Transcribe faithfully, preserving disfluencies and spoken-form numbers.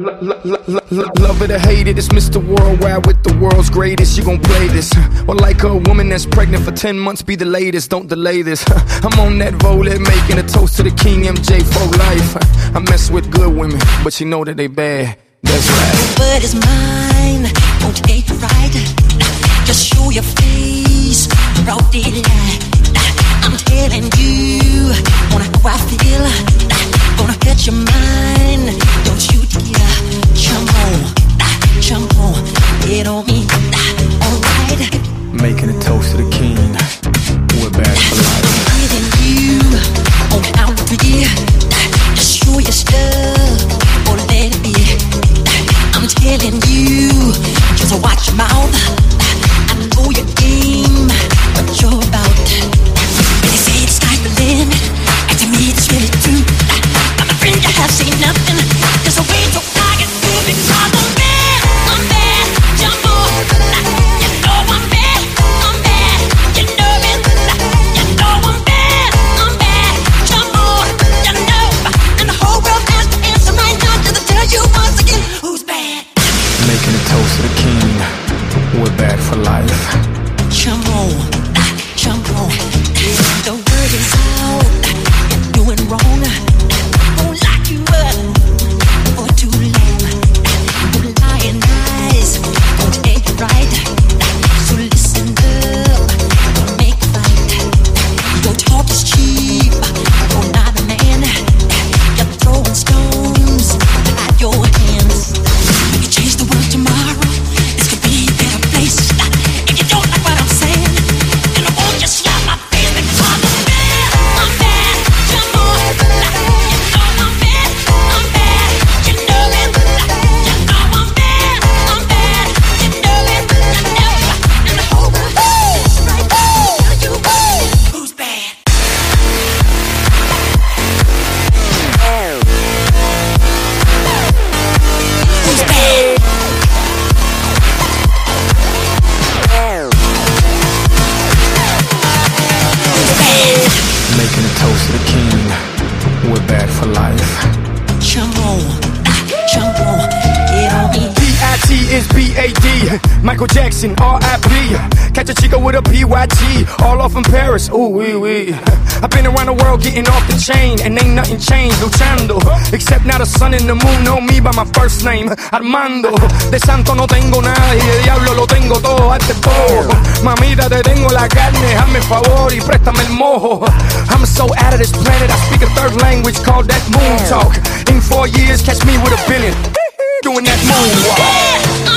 Love it or hate it, it's Mister Worldwide with the world's greatest. You gon' play this, or like a woman that's pregnant for ten months, be the latest. Don't delay this. I'm on that volet, making a toast to the King M J for life. I mess with good women, but you know that they bad. That's right. But it's mine, don't take it right. Just show your face, broad daylight. I'm telling you, wanna how I feel. Gonna catch your mind, don't you dare. Jump on, jump on, get on me, alright. Making a toast to the King, we're back for life. I'm telling you, on how to be. Just show your stuff, or let it be. I'm telling you, just watch your mouth. I know your game, what you're about. When they say it's stifling, and to me it's really true. I'm a friend, you have seen nothing. There's a way to I get through because I'm bad, I'm bad, jump on. You know I'm bad, I'm bad, you know it. You know I'm bad, I'm bad, jump on. You know, and the whole world has to answer right now. Just to tell you once again, who's bad? Making a toast to the King, we're back for life. Jump on, jump on. The word is out, you're doing wrong. Won't lock you up for too long. Your lying eyes won't take it right. So listen up, don't make a fight. Your talk is cheap, you're not a man. You're throwing stones at your hands. You can change the world tomorrow, this could be a better place. If you don't like what I'm saying, then I won't just slap my face because I'm bad, I'm bad, jump on. You know I'm bad, I'm bad, you know it. You know I'm bad, I'm bad, you know it. You know, and the whole world is right now. Tell you who's bad. Who's bad? Making a toast to the King, we're back for life. Jump on, jump on, get on me. B I T is B A D, Michael Jackson, R I P. Catch a chica with a P Y T, all off in Paris, ooh wee wee. I've been around the world getting off the chain, and ain't nothing changed, luchando. Except now the sun and the moon know me by my first name, Armando. De santo no tengo nada y de diablo lo tengo todo, hazte poco. Mamita, te tengo la carne, hazme favor y préstame el mojo. I'm so out of this planet, I speak a third language called that moon talk. In four years, catch me with a billion, doing that moonwalk.